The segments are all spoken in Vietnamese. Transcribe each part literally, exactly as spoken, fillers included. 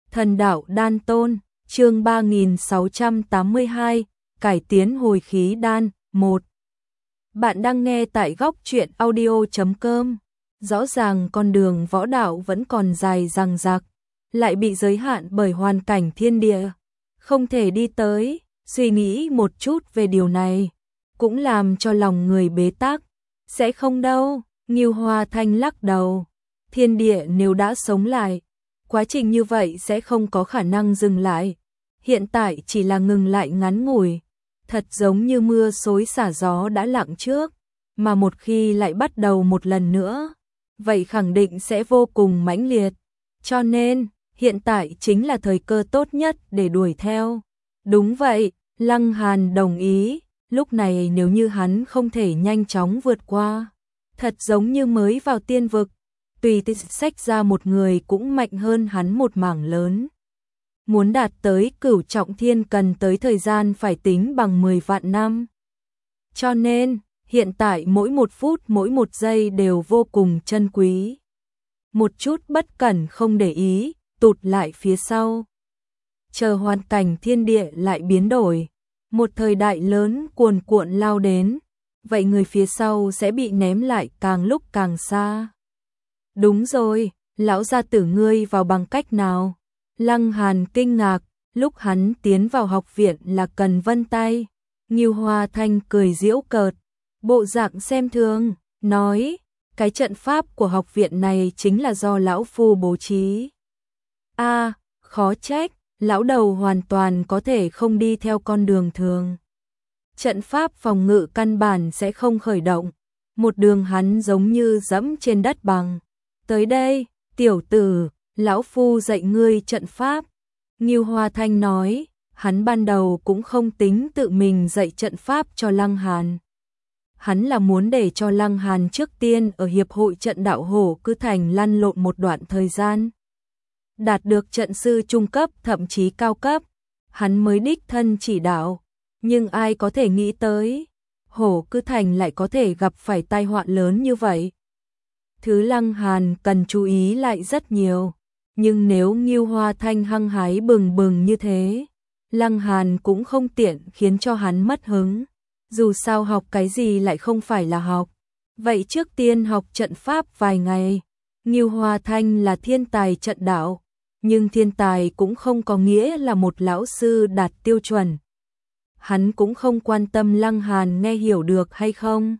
Thần đạo đan tôn, chương ba nghìn sáu trăm tám mươi hai, cải tiến hồi khí đan, một. Bạn đang nghe tại góc truyện audio chấm com. Rõ ràng con đường võ đạo vẫn còn dài dằng dặc, lại bị giới hạn bởi hoàn cảnh thiên địa, không thể đi tới. Suy nghĩ một chút về điều này, cũng làm cho lòng người bế tắc. Sẽ không đâu, Ngưu Hoa Thanh lắc đầu. Thiên địa nếu đã sống lại, quá trình như vậy sẽ không có khả năng dừng lại. Hiện tại chỉ là ngừng lại ngắn ngủi, thật giống như mưa xối xả gió đã lặng trước, mà một khi lại bắt đầu một lần nữa, vậy khẳng định sẽ vô cùng mãnh liệt. Cho nên, hiện tại chính là thời cơ tốt nhất để đuổi theo. Đúng vậy, Lăng Hàn đồng ý, lúc này nếu như hắn không thể nhanh chóng vượt qua, thật giống như mới vào tiên vực, tùy tiện xách ra một người cũng mạnh hơn hắn một mảng lớn. Muốn đạt tới cửu trọng thiên cần tới thời gian phải tính bằng mười vạn năm. Cho nên, hiện tại mỗi một phút mỗi một giây đều vô cùng chân quý. Một chút bất cẩn không để ý, tụt lại phía sau. Chờ hoàn cảnh thiên địa lại biến đổi, một thời đại lớn cuồn cuộn lao đến, vậy người phía sau sẽ bị ném lại càng lúc càng xa. Đúng rồi, lão gia tử ngươi vào bằng cách nào? Lăng Hàn kinh ngạc, lúc hắn tiến vào học viện là cần vân tay. Ngưu Hoa Thanh cười giễu cợt, bộ dạng xem thường, nói, cái trận pháp của học viện này chính là do lão phu bố trí. A, à, khó trách, lão đầu hoàn toàn có thể không đi theo con đường thường. Trận pháp phòng ngự căn bản sẽ không khởi động, một đường hắn giống như dẫm trên đất bằng. Tới đây, tiểu tử, lão phu dạy ngươi trận pháp. Ngưu Hoa Thanh nói, hắn ban đầu cũng không tính tự mình dạy trận pháp cho Lăng Hàn. Hắn là muốn để cho Lăng Hàn trước tiên ở hiệp hội trận đạo Hổ Cứ Thành lăn lộn một đoạn thời gian. Đạt được trận sư trung cấp thậm chí cao cấp, hắn mới đích thân chỉ đạo. Nhưng ai có thể nghĩ tới, Hổ Cứ Thành lại có thể gặp phải tai họa lớn như vậy. Thứ Lăng Hàn cần chú ý lại rất nhiều, nhưng nếu Ngưu Hoa Thanh hăng hái bừng bừng như thế, Lăng Hàn cũng không tiện khiến cho hắn mất hứng. Dù sao học cái gì lại không phải là học. Vậy trước tiên học trận pháp vài ngày. Ngưu Hoa Thanh là thiên tài trận đạo, nhưng thiên tài cũng không có nghĩa là một lão sư đạt tiêu chuẩn. Hắn cũng không quan tâm Lăng Hàn nghe hiểu được hay không.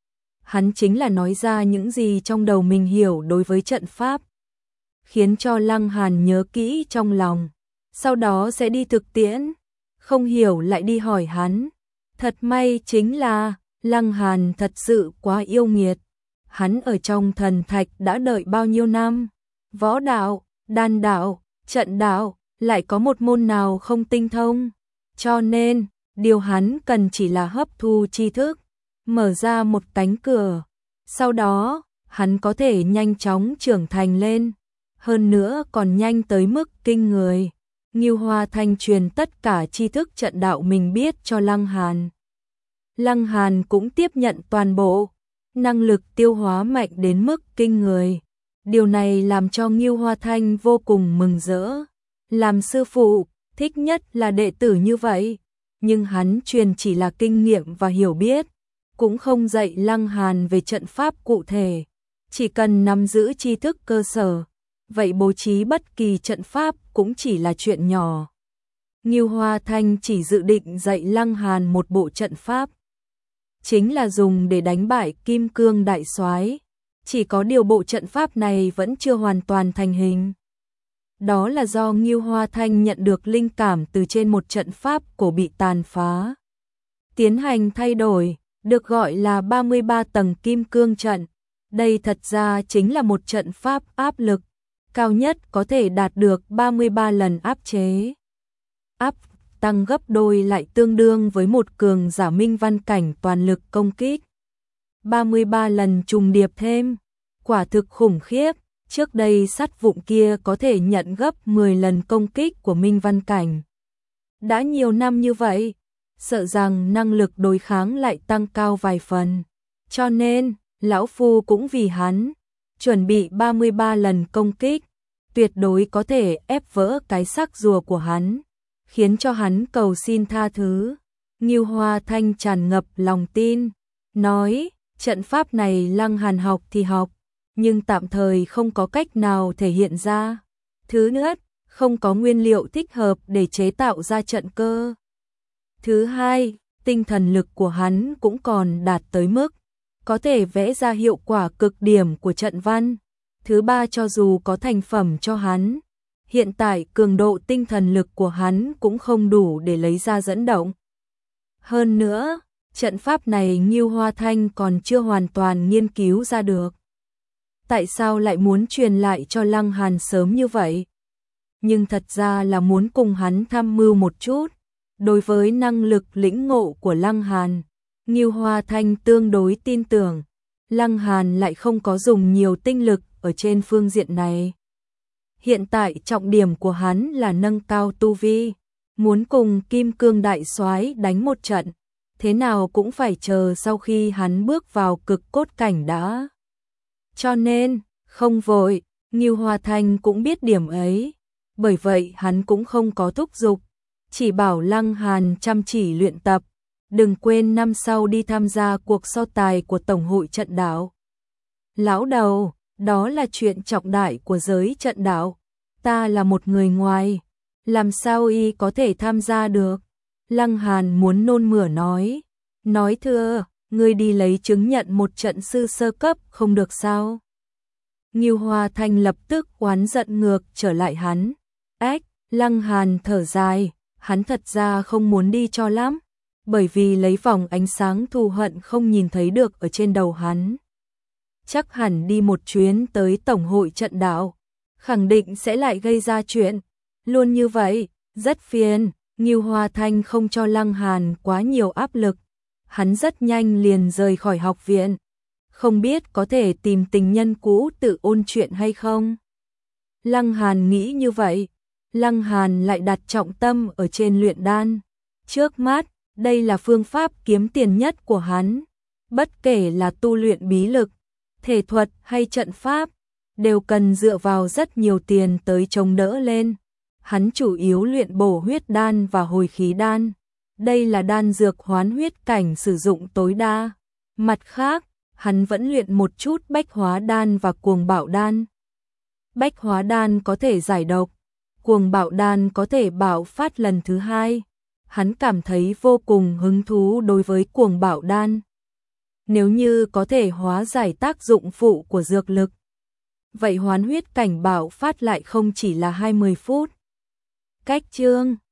Hắn chính là nói ra những gì trong đầu mình hiểu đối với trận pháp, khiến cho Lăng Hàn nhớ kỹ trong lòng, sau đó sẽ đi thực tiễn, không hiểu lại đi hỏi hắn. Thật may chính là, Lăng Hàn thật sự quá yêu nghiệt. Hắn ở trong thần thạch đã đợi bao nhiêu năm, võ đạo, đan đạo, trận đạo, lại có một môn nào không tinh thông. Cho nên, điều hắn cần chỉ là hấp thu tri thức, mở ra một cánh cửa, sau đó, hắn có thể nhanh chóng trưởng thành lên, hơn nữa còn nhanh tới mức kinh người. Ngưu Hoa Thanh truyền tất cả tri thức trận đạo mình biết cho Lăng Hàn. Lăng Hàn cũng tiếp nhận toàn bộ, năng lực tiêu hóa mạnh đến mức kinh người. Điều này làm cho Ngưu Hoa Thanh vô cùng mừng rỡ. Làm sư phụ, thích nhất là đệ tử như vậy, nhưng hắn truyền chỉ là kinh nghiệm và hiểu biết, cũng không dạy Lăng Hàn về trận pháp cụ thể, chỉ cần nắm giữ tri thức cơ sở, vậy bố trí bất kỳ trận pháp cũng chỉ là chuyện nhỏ. Ngưu Hoa Thanh chỉ dự định dạy Lăng Hàn một bộ trận pháp, chính là dùng để đánh bại Kim Cương Đại Soái. Chỉ có điều bộ trận pháp này vẫn chưa hoàn toàn thành hình. Đó là do Ngưu Hoa Thanh nhận được linh cảm từ trên một trận pháp cổ bị tàn phá, tiến hành thay đổi, được gọi là ba mươi ba tầng Kim Cương trận. Đây thật ra chính là một trận pháp áp lực, cao nhất có thể đạt được ba mươi ba lần áp chế. Áp tăng gấp đôi lại tương đương với một cường giả minh văn cảnh toàn lực công kích. ba mươi ba lần trùng điệp thêm, quả thực khủng khiếp. Trước đây sắt vụn kia có thể nhận gấp mười lần công kích của minh văn cảnh. Đã nhiều năm như vậy, sợ rằng năng lực đối kháng lại tăng cao vài phần. Cho nên, lão phu cũng vì hắn, chuẩn bị ba mươi ba lần công kích. tuyệt đối có thể ép vỡ cái xác rùa của hắn, khiến cho hắn cầu xin tha thứ. Ngưu Hoa Thanh tràn ngập lòng tin, nói, trận pháp này Lăng Hàn học thì học, nhưng tạm thời không có cách nào thể hiện ra. Thứ nhất, không có nguyên liệu thích hợp để chế tạo ra trận cơ. Thứ hai, tinh thần lực của hắn cũng còn đạt tới mức có thể vẽ ra hiệu quả cực điểm của trận văn. Thứ ba, cho dù có thành phẩm cho hắn, hiện tại cường độ tinh thần lực của hắn cũng không đủ để lấy ra dẫn động. Hơn nữa, trận pháp này Ngưu Hoa Thanh còn chưa hoàn toàn nghiên cứu ra được. Tại sao lại muốn truyền lại cho Lăng Hàn sớm như vậy? Nhưng thật ra là muốn cùng hắn tham mưu một chút. Đối với năng lực lĩnh ngộ của Lăng Hàn, Ngưu Hoa Thanh tương đối tin tưởng. Lăng Hàn lại không có dùng nhiều tinh lực ở trên phương diện này. Hiện tại trọng điểm của hắn là nâng cao tu vi, muốn cùng Kim Cương Đại Soái đánh một trận, thế nào cũng phải chờ sau khi hắn bước vào cực cốt cảnh đã. Cho nên, không vội, Ngưu Hoa Thanh cũng biết điểm ấy, bởi vậy hắn cũng không có thúc giục, chỉ bảo Lăng Hàn chăm chỉ luyện tập, đừng quên năm sau đi tham gia cuộc so tài của Tổng hội trận đạo. Lão đầu, đó là chuyện trọng đại của giới trận đạo, ta là một người ngoài, làm sao y có thể tham gia được? Lăng Hàn muốn nôn mửa nói, nói thưa, ngươi đi lấy chứng nhận một trận sư sơ cấp không được sao? Ngưu Hoa Thanh lập tức oán giận ngược trở lại hắn. Ách, Lăng Hàn thở dài, hắn thật ra không muốn đi cho lắm, bởi vì lấy vòng ánh sáng thù hận không nhìn thấy được ở trên đầu hắn. Chắc hẳn đi một chuyến tới Tổng hội trận đạo, khẳng định sẽ lại gây ra chuyện. Luôn như vậy, rất phiền. Ngưu Hoa Thanh không cho Lăng Hàn quá nhiều áp lực, hắn rất nhanh liền rời khỏi học viện. Không biết có thể tìm tình nhân cũ tự ôn chuyện hay không? Lăng Hàn nghĩ như vậy, Lăng Hàn lại đặt trọng tâm ở trên luyện đan. Trước mắt, đây là phương pháp kiếm tiền nhất của hắn. Bất kể là tu luyện bí lực, thể thuật hay trận pháp, đều cần dựa vào rất nhiều tiền tới chống đỡ lên. Hắn chủ yếu luyện bổ huyết đan và hồi khí đan. Đây là đan dược hoán huyết cảnh sử dụng tối đa. Mặt khác, hắn vẫn luyện một chút bách hóa đan và cuồng bạo đan. Bách hóa đan có thể giải độc, cuồng bạo đan có thể bạo phát lần thứ hai. Hắn cảm thấy vô cùng hứng thú đối với cuồng bạo đan. Nếu như có thể hóa giải tác dụng phụ của dược lực, vậy hoán huyết cảnh bạo phát lại không chỉ là hai mươi phút. Cách chương